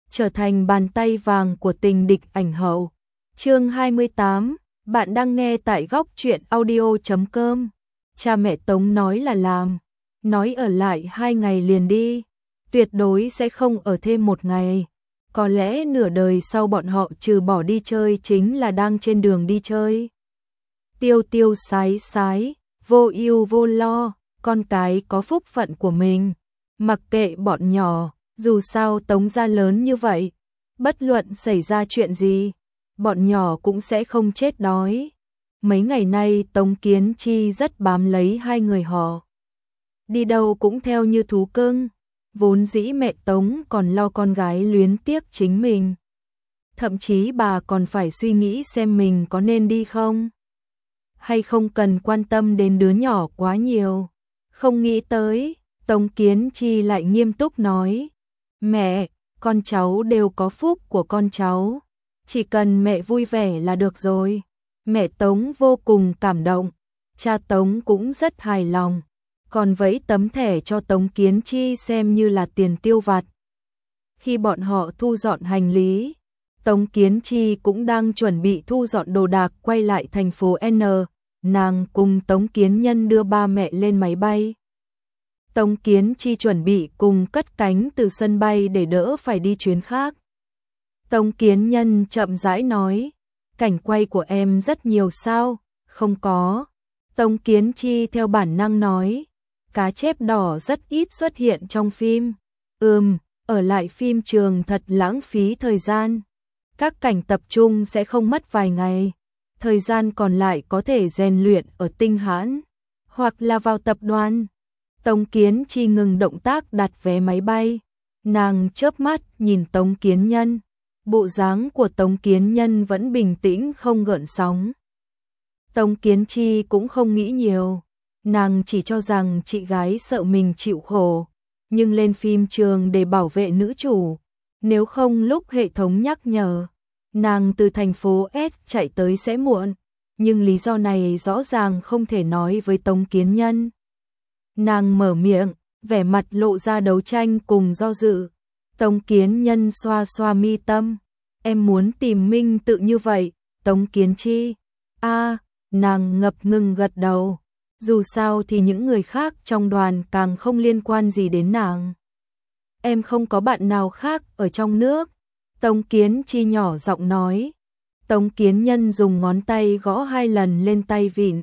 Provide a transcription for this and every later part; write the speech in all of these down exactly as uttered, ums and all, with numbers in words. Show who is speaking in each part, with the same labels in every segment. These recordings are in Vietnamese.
Speaker 1: trở thành bàn tay vàng của tình địch ảnh hậu. Chương hai mươi tám, bạn đang nghe tại góc truyện audio chấm com. Cha mẹ Tống nói là làm, nói ở lại hai ngày liền đi, tuyệt đối sẽ không ở thêm một ngày. Có lẽ nửa đời sau bọn họ trừ bỏ đi chơi chính là đang trên đường đi chơi. Tiêu tiêu sái sái, vô ưu vô lo, con cái có phúc phận của mình. Mặc kệ bọn nhỏ, dù sao Tống gia lớn như vậy, bất luận xảy ra chuyện gì, bọn nhỏ cũng sẽ không chết đói. Mấy ngày nay Tống Kiến Chi rất bám lấy hai người họ. Đi đâu cũng theo như thú cưng. Vốn dĩ mẹ Tống còn lo con gái luyến tiếc chính mình. Thậm chí bà còn phải suy nghĩ xem mình có nên đi không. Hay không cần quan tâm đến đứa nhỏ quá nhiều. Không nghĩ tới, Tống Kiến Chi lại nghiêm túc nói. Mẹ, con cháu đều có phúc của con cháu. Chỉ cần mẹ vui vẻ là được rồi. Mẹ Tống vô cùng cảm động. Cha Tống cũng rất hài lòng. Còn vẫy tấm thẻ cho Tống Kiến Chi xem như là tiền tiêu vặt. Khi bọn họ thu dọn hành lý, Tống Kiến Chi cũng đang chuẩn bị thu dọn đồ đạc quay lại thành phố N. Nàng cùng Tống Kiến Nhân đưa ba mẹ lên máy bay. Tống Kiến Chi chuẩn bị cùng cất cánh từ sân bay để đỡ phải đi chuyến khác. Tống Kiến Nhân chậm rãi nói, cảnh quay của em rất nhiều sao? Không có. Tống Kiến Chi theo bản năng nói, cá chép đỏ rất ít xuất hiện trong phim. Ừm, ở lại phim trường thật lãng phí thời gian. Các cảnh tập trung sẽ không mất vài ngày. Thời gian còn lại có thể rèn luyện ở Tinh Hãn, hoặc là vào tập đoàn. Tống Kiến Chi ngừng động tác đặt vé máy bay. Nàng chớp mắt nhìn Tống Kiến Nhân. Bộ dáng của Tống Kiến Nhân vẫn bình tĩnh không gợn sóng. Tống Kiến Chi cũng không nghĩ nhiều. Nàng chỉ cho rằng chị gái sợ mình chịu khổ, nhưng lên phim trường để bảo vệ nữ chủ. Nếu không lúc hệ thống nhắc nhở, nàng từ thành phố S chạy tới sẽ muộn. Nhưng lý do này rõ ràng không thể nói với Tống Kiến Nhân. Nàng mở miệng, vẻ mặt lộ ra đấu tranh cùng do dự. Tống Kiến Nhân xoa xoa mi tâm. Em muốn tìm Minh Tự như vậy, Tống Kiến Chi. A, nàng ngập ngừng gật đầu. Dù sao thì những người khác trong đoàn càng không liên quan gì đến nàng. Em không có bạn nào khác ở trong nước. Tống Kiến Chi nhỏ giọng nói. Tống Kiến Nhân dùng ngón tay gõ hai lần lên tay vịn.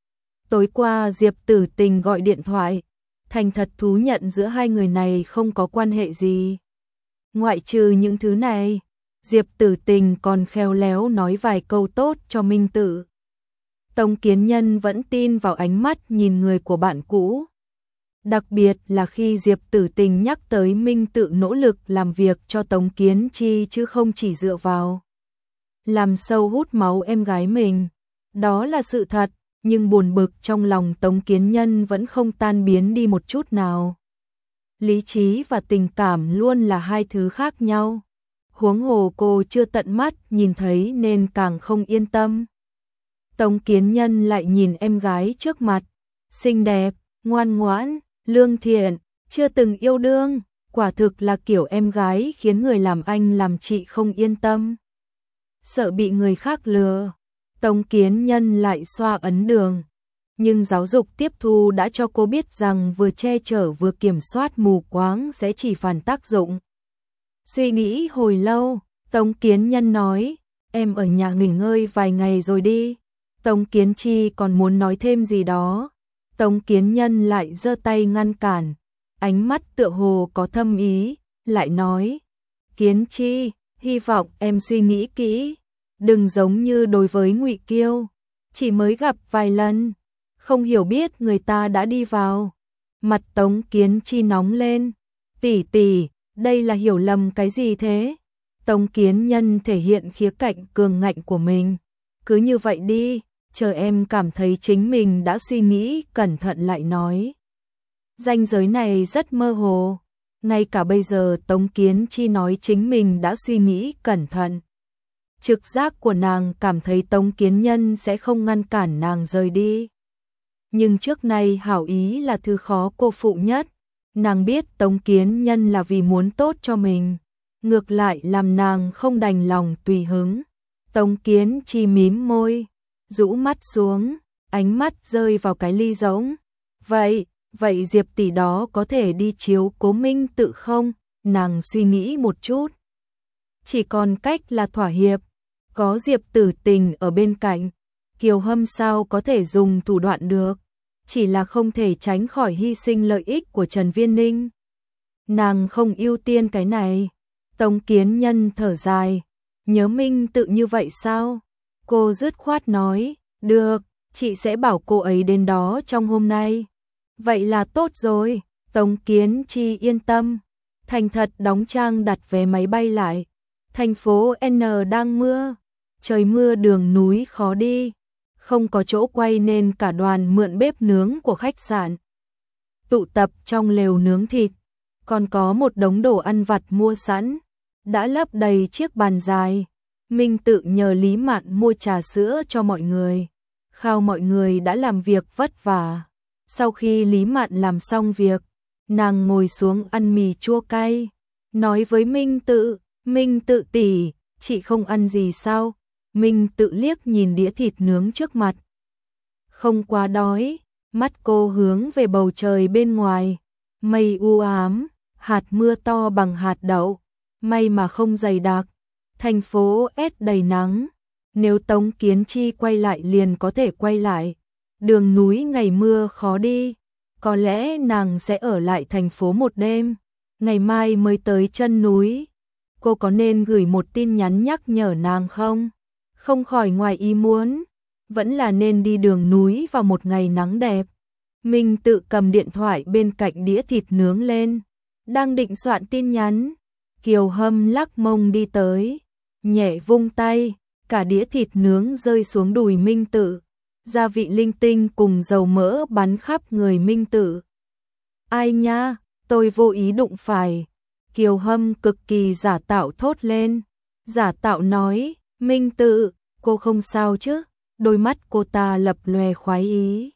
Speaker 1: Tối qua Diệp Tử Tình gọi điện thoại, thành thật thú nhận giữa hai người này không có quan hệ gì. Ngoại trừ những thứ này, Diệp Tử Tình còn khéo léo nói vài câu tốt cho Minh Tự. Tống Kiến Nhân vẫn tin vào ánh mắt nhìn người của bạn cũ. Đặc biệt là khi Diệp Tử Tình nhắc tới Minh Tự nỗ lực làm việc cho Tống Kiến Chi chứ không chỉ dựa vào làm sâu hút máu em gái mình. Đó là sự thật, nhưng buồn bực trong lòng Tống Kiến Nhân vẫn không tan biến đi một chút nào. Lý trí và tình cảm luôn là hai thứ khác nhau. Huống hồ cô chưa tận mắt nhìn thấy nên càng không yên tâm. Tống Kiến Nhân lại nhìn em gái trước mặt, xinh đẹp, ngoan ngoãn, lương thiện, chưa từng yêu đương, quả thực là kiểu em gái khiến người làm anh làm chị không yên tâm. Sợ bị người khác lừa, Tống Kiến Nhân lại xoa ấn đường. Nhưng giáo dục tiếp thu đã cho cô biết rằng vừa che chở vừa kiểm soát mù quáng sẽ chỉ phản tác dụng. Suy nghĩ hồi lâu, Tống Kiến Nhân nói, em ở nhà nghỉ ngơi vài ngày rồi đi. Tống Kiến Chi còn muốn nói thêm gì đó. Tống Kiến Nhân lại giơ tay ngăn cản, ánh mắt tựa hồ có thâm ý, lại nói, Kiến Chi, hy vọng em suy nghĩ kỹ, đừng giống như đối với Ngụy Kiêu, chỉ mới gặp vài lần, không hiểu biết người ta đã đi vào. Mặt Tống Kiến Chi nóng lên, tỷ tỷ, đây là hiểu lầm cái gì thế? Tống Kiến Nhân thể hiện khía cạnh cường ngạnh của mình, cứ như vậy đi. Chờ em cảm thấy chính mình đã suy nghĩ cẩn thận lại nói. Ranh giới này rất mơ hồ. Ngay cả bây giờ Tống Kiến Chi nói chính mình đã suy nghĩ cẩn thận. Trực giác của nàng cảm thấy Tống Kiến Nhân sẽ không ngăn cản nàng rời đi. Nhưng trước nay hảo ý là thứ khó cô phụ nhất. Nàng biết Tống Kiến Nhân là vì muốn tốt cho mình. ngược lại làm nàng không đành lòng tùy hứng. Tống Kiến Chi mím môi, rũ mắt xuống, ánh mắt rơi vào cái ly rỗng. Vậy, vậy Diệp tỷ đó có thể đi chiếu cố Minh Tự không? Nàng suy nghĩ một chút. Chỉ còn cách là thỏa hiệp, có Diệp Tử Tình ở bên cạnh, Kiều Hâm sao có thể dùng thủ đoạn được, chỉ là không thể tránh khỏi hy sinh lợi ích của Trần Viên Ninh. Nàng không ưu tiên cái này. Tống Kiến Nhân thở dài, nhớ Minh Tự như vậy sao? Cô dứt khoát nói, được, chị sẽ bảo cô ấy đến đó trong hôm nay. Vậy là tốt rồi. Tống Kiến Chi yên tâm, thành thật đóng trang đặt vé máy bay lại. Thành phố N đang mưa, trời mưa đường núi khó đi, không có chỗ quay nên cả đoàn mượn bếp nướng của khách sạn. Tụ tập trong lều nướng thịt, còn có một đống đồ ăn vặt mua sẵn, đã lấp đầy chiếc bàn dài. Minh Tự nhờ Lý Mạn mua trà sữa cho mọi người, khao mọi người đã làm việc vất vả. Sau khi Lý Mạn làm xong việc, nàng ngồi xuống ăn mì chua cay, nói với Minh Tự, Minh Tự tỷ, chị không ăn gì sao? Minh Tự liếc nhìn đĩa thịt nướng trước mặt. Không quá đói, mắt cô hướng về bầu trời bên ngoài, mây u ám, hạt mưa to bằng hạt đậu, may mà không dày đặc, thành phố S đầy nắng. Nếu Tống Kiến Chi quay lại liền có thể quay lại, đường núi ngày mưa khó đi, có lẽ nàng sẽ ở lại thành phố một đêm, ngày mai mới tới chân núi. Cô có nên gửi một tin nhắn nhắc nhở nàng không? Không khỏi ngoài ý muốn, vẫn là nên đi đường núi vào một ngày nắng đẹp. Minh Tự cầm điện thoại bên cạnh đĩa thịt nướng lên, đang định soạn tin nhắn. Kiều Hâm lắc mông đi tới, nhẹ vung tay, cả đĩa thịt nướng rơi xuống đùi Minh Tự, gia vị linh tinh cùng dầu mỡ bắn khắp người Minh Tự. Ai nha, tôi vô ý đụng phải. Kiều Hâm cực kỳ giả tạo thốt lên, giả tạo nói, Minh Tự, cô không sao chứ? Đôi mắt cô ta lập lòe khoái ý.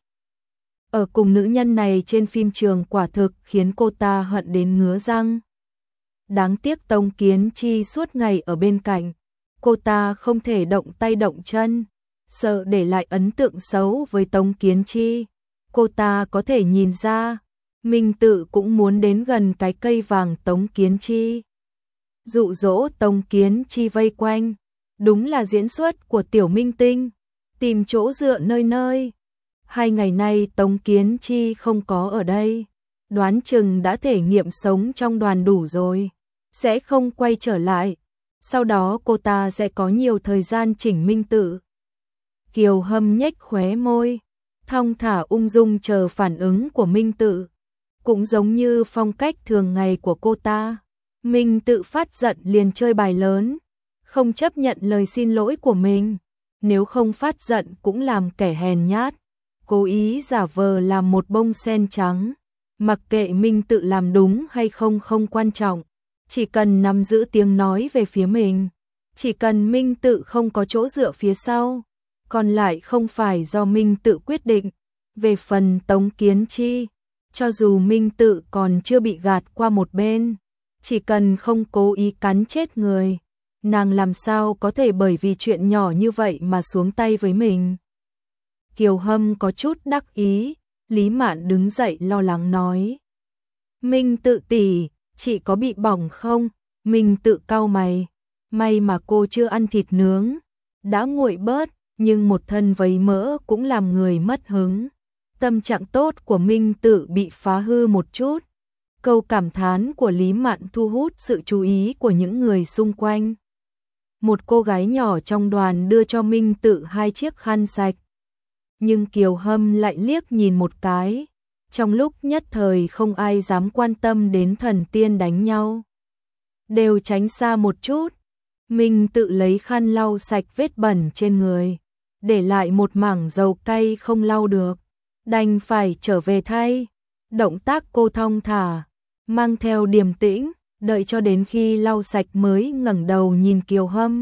Speaker 1: Ở cùng nữ nhân này trên phim trường quả thực khiến cô ta hận đến ngứa răng. Đáng tiếc Tống Kiến Chi suốt ngày ở bên cạnh, cô ta không thể động tay động chân, sợ để lại ấn tượng xấu với Tống Kiến Chi. Cô ta có thể nhìn ra, Minh Tự cũng muốn đến gần cái cây vàng Tống Kiến Chi, dụ dỗ Tống Kiến Chi vây quanh. Đúng là diễn xuất của tiểu minh tinh, tìm chỗ dựa nơi nơi. Hai ngày nay Tống Kiến Chi không có ở đây, đoán chừng đã thể nghiệm sống trong đoàn đủ rồi, sẽ không quay trở lại. Sau đó cô ta sẽ có nhiều thời gian chỉnh Minh Tự. Kiều Hâm nhếch khóe môi, thong thả ung dung chờ phản ứng của Minh Tự. Cũng giống như phong cách thường ngày của cô ta, Minh Tự phát giận liền chơi bài lớn, không chấp nhận lời xin lỗi của mình. Nếu không phát giận cũng làm kẻ hèn nhát, cố ý giả vờ làm một bông sen trắng. Mặc kệ Minh Tự làm đúng hay không không quan trọng, chỉ cần nắm giữ tiếng nói về phía mình, chỉ cần Minh Tự không có chỗ dựa phía sau, còn lại không phải do Minh Tự quyết định. Về phần Tống Kiến Chi, cho dù Minh Tự còn chưa bị gạt qua một bên, chỉ cần không cố ý cắn chết người, nàng làm sao có thể bởi vì chuyện nhỏ như vậy mà xuống tay với mình. Kiều Hâm có chút đắc ý, Lý Mạn đứng dậy lo lắng nói, Minh Tự tỷ, chị có bị bỏng không? Minh Tự cau mày, may mà cô chưa ăn thịt nướng, đã nguội bớt, nhưng một thân vấy mỡ cũng làm người mất hứng. Tâm trạng tốt của Minh Tự bị phá hư một chút. Câu cảm thán của Lý Mạn thu hút sự chú ý của những người xung quanh. Một cô gái nhỏ trong đoàn đưa cho Minh Tự hai chiếc khăn sạch, nhưng Kiều Hâm lại liếc nhìn một cái. Trong lúc nhất thời không ai dám quan tâm đến thần tiên đánh nhau, đều tránh xa một chút. Minh Tự lấy khăn lau sạch vết bẩn trên người, để lại một mảng dầu cay không lau được, đành phải trở về thay. Động tác cô thong thả, mang theo điềm tĩnh, đợi cho đến khi lau sạch mới ngẩng đầu nhìn Kiều Hâm.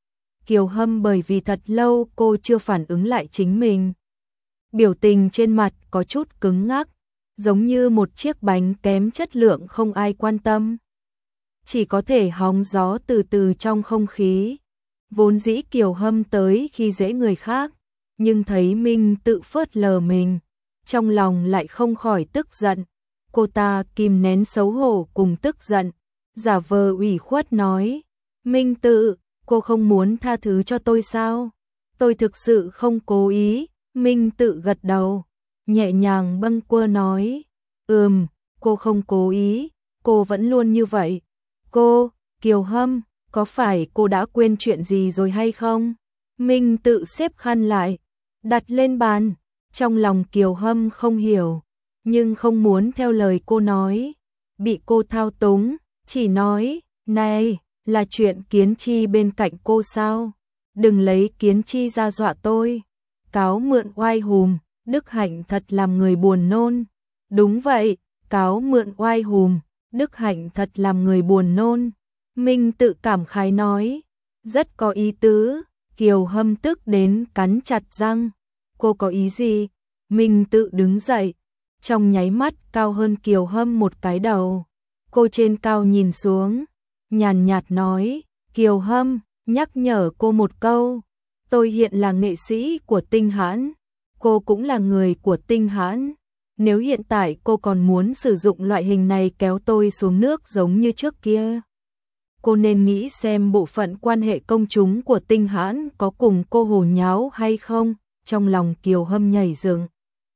Speaker 1: Kiều Hâm bởi vì thật lâu cô chưa phản ứng lại chính mình, biểu tình trên mặt có chút cứng ngắc, giống như một chiếc bánh kém chất lượng không ai quan tâm. chỉ có thể hóng gió từ từ trong không khí. Vốn dĩ Kiều Hâm tới khi dễ người khác, nhưng thấy Minh Tự phớt lờ mình, trong lòng lại không khỏi tức giận. Cô ta kìm nén xấu hổ cùng tức giận, giả vờ ủy khuất nói, Minh Tự, cô không muốn tha thứ cho tôi sao? Tôi thực sự không cố ý. Minh Tự gật đầu, nhẹ nhàng bâng quơ nói, ừm, cô không cố ý, cô vẫn luôn như vậy. Cô, Kiều Hâm, có phải cô đã quên chuyện gì rồi hay không? Minh Tự xếp khăn lại, đặt lên bàn, trong lòng Kiều Hâm không hiểu, nhưng không muốn theo lời cô nói, bị cô thao túng, chỉ nói, này, là chuyện Kiến Chi bên cạnh cô sao? Đừng lấy Kiến Chi ra dọa tôi. Cáo mượn oai hùm, Đức Hạnh thật làm người buồn nôn. Đúng vậy, cáo mượn oai hùm, Đức Hạnh thật làm người buồn nôn. Minh Tự cảm khái nói, rất có ý tứ. Kiều Hâm tức đến cắn chặt răng. Cô có ý gì? Minh Tự đứng dậy, trong nháy mắt cao hơn Kiều Hâm một cái đầu. Cô trên cao nhìn xuống, nhàn nhạt nói, Kiều Hâm, nhắc nhở cô một câu. Tôi hiện là nghệ sĩ của Tinh Hãn, cô cũng là người của Tinh Hãn. Nếu hiện tại cô còn muốn sử dụng loại hình này kéo tôi xuống nước giống như trước kia, cô nên nghĩ xem bộ phận quan hệ công chúng của Tinh Hãn có cùng cô hồ nháo hay không. Trong lòng Kiều Hâm nhảy dựng.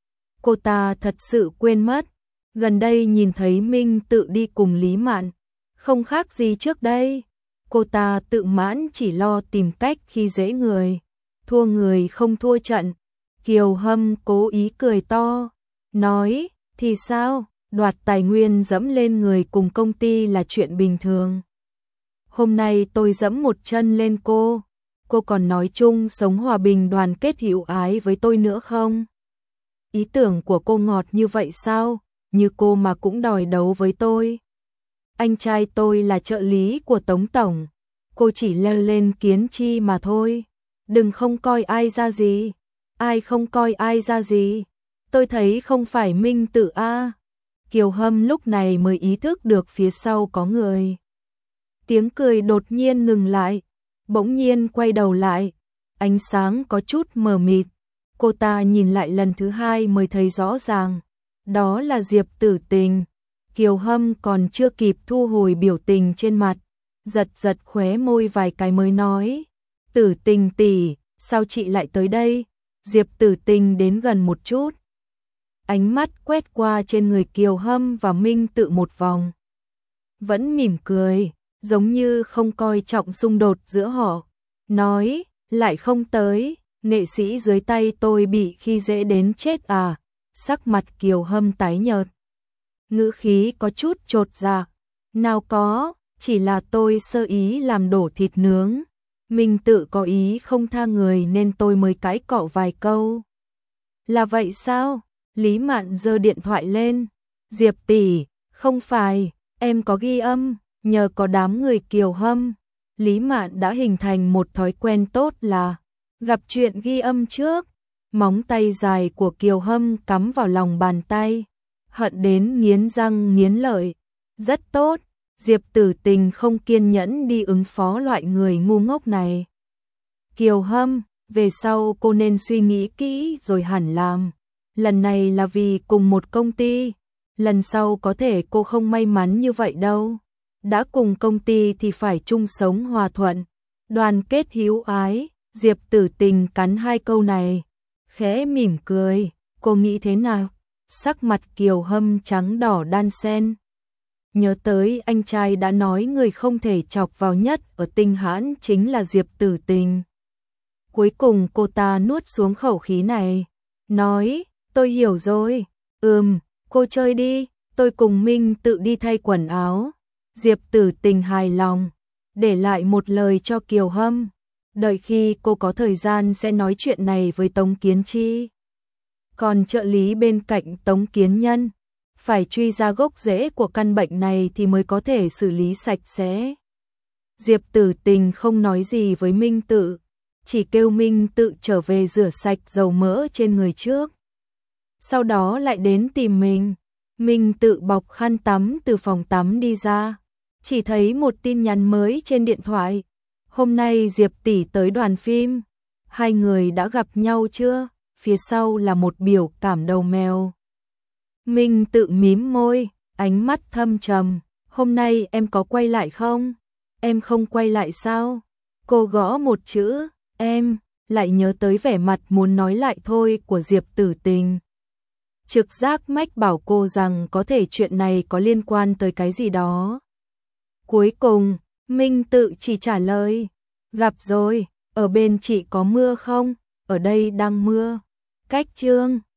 Speaker 1: Cô ta thật sự quên mất, gần đây nhìn thấy Minh Tự đi cùng Lý Mạn, không khác gì trước đây. Cô ta tự mãn chỉ lo tìm cách khi dễ người, thua người không thua trận. Kiều Hâm cố ý cười to, nói, thì sao, đoạt tài nguyên dẫm lên người cùng công ty là chuyện bình thường. Hôm nay tôi dẫm một chân lên cô, cô còn nói chung sống hòa bình đoàn kết hữu ái với tôi nữa không? Ý tưởng của cô ngọt như vậy sao, như cô mà cũng đòi đấu với tôi. Anh trai tôi là trợ lý của Tống Tổng, cô chỉ leo lên Kiến Chi mà thôi. Đừng không coi ai ra gì. Ai không coi ai ra gì? Tôi thấy không phải Minh Tự a. Kiều Hâm lúc này mới ý thức được phía sau có người. Tiếng cười đột nhiên ngừng lại, bỗng nhiên quay đầu lại, ánh sáng có chút mờ mịt. Cô ta nhìn lại lần thứ hai mới thấy rõ ràng, đó là Diệp Tử Tình. Kiều Hâm còn chưa kịp thu hồi biểu tình trên mặt, giật giật khóe môi vài cái mới nói, Tử Tình tỷ, sao chị lại tới đây? Diệp Tử Tình đến gần một chút, ánh mắt quét qua trên người Kiều Hâm và Minh Tự một vòng, vẫn mỉm cười, giống như không coi trọng xung đột giữa họ, nói, lại không tới, nghệ sĩ dưới tay tôi bị khi dễ đến chết à? Sắc mặt Kiều Hâm tái nhợt, ngữ khí có chút chột dạ, nào có, chỉ là tôi sơ ý làm đổ thịt nướng. Minh Tự có ý không tha người nên tôi mới cãi cọ vài câu. Là vậy sao? Lý Mạn giơ điện thoại lên. Diệp tỷ, không phải, em có ghi âm, nhờ có đám người Kiều Hâm. Lý Mạn đã hình thành một thói quen tốt là gặp chuyện ghi âm trước. Móng tay dài của Kiều Hâm cắm vào lòng bàn tay, hận đến nghiến răng nghiến lợi. Rất tốt. Diệp Tử Tình không kiên nhẫn đi ứng phó loại người ngu ngốc này. Kiều Hâm, về sau cô nên suy nghĩ kỹ rồi hẳn làm. Lần này là vì cùng một công ty, lần sau có thể cô không may mắn như vậy đâu. Đã cùng công ty thì phải chung sống hòa thuận, đoàn kết hữu ái. Diệp Tử Tình cắn hai câu này, khẽ mỉm cười, cô nghĩ thế nào? Sắc mặt Kiều Hâm trắng đỏ đan xen. Nhớ tới anh trai đã nói người không thể chọc vào nhất ở Tinh Hãn chính là Diệp Tử Tình. Cuối cùng cô ta nuốt xuống khẩu khí này, nói, tôi hiểu rồi, ừm, cô chơi đi, tôi cùng Minh Tự đi thay quần áo. Diệp Tử Tình hài lòng, để lại một lời cho Kiều Hâm, đợi khi cô có thời gian sẽ nói chuyện này với Tống Kiến Chi. Còn trợ lý bên cạnh Tống Kiến Nhân, phải truy ra gốc rễ của căn bệnh này thì mới có thể xử lý sạch sẽ. Diệp Tử Tình không nói gì với Minh Tự, chỉ kêu Minh Tự trở về rửa sạch dầu mỡ trên người trước. Sau đó lại đến tìm mình. Minh Tự bọc khăn tắm từ phòng tắm đi ra, chỉ thấy một tin nhắn mới trên điện thoại. Hôm nay Diệp tỷ tới đoàn phim. Hai người đã gặp nhau chưa? Phía sau là một biểu cảm đầu mèo. Minh tự mím môi, ánh mắt thâm trầm. Hôm nay em có quay lại không? Em không quay lại sao? Cô gõ một chữ, em, lại nhớ tới vẻ mặt muốn nói lại thôi của Diệp Tử Tình. Trực giác mách bảo cô rằng có thể chuyện này có liên quan tới cái gì đó. Cuối cùng, Minh tự chỉ trả lời, gặp rồi, ở bên chị có mưa không? Ở đây đang mưa. Cách chương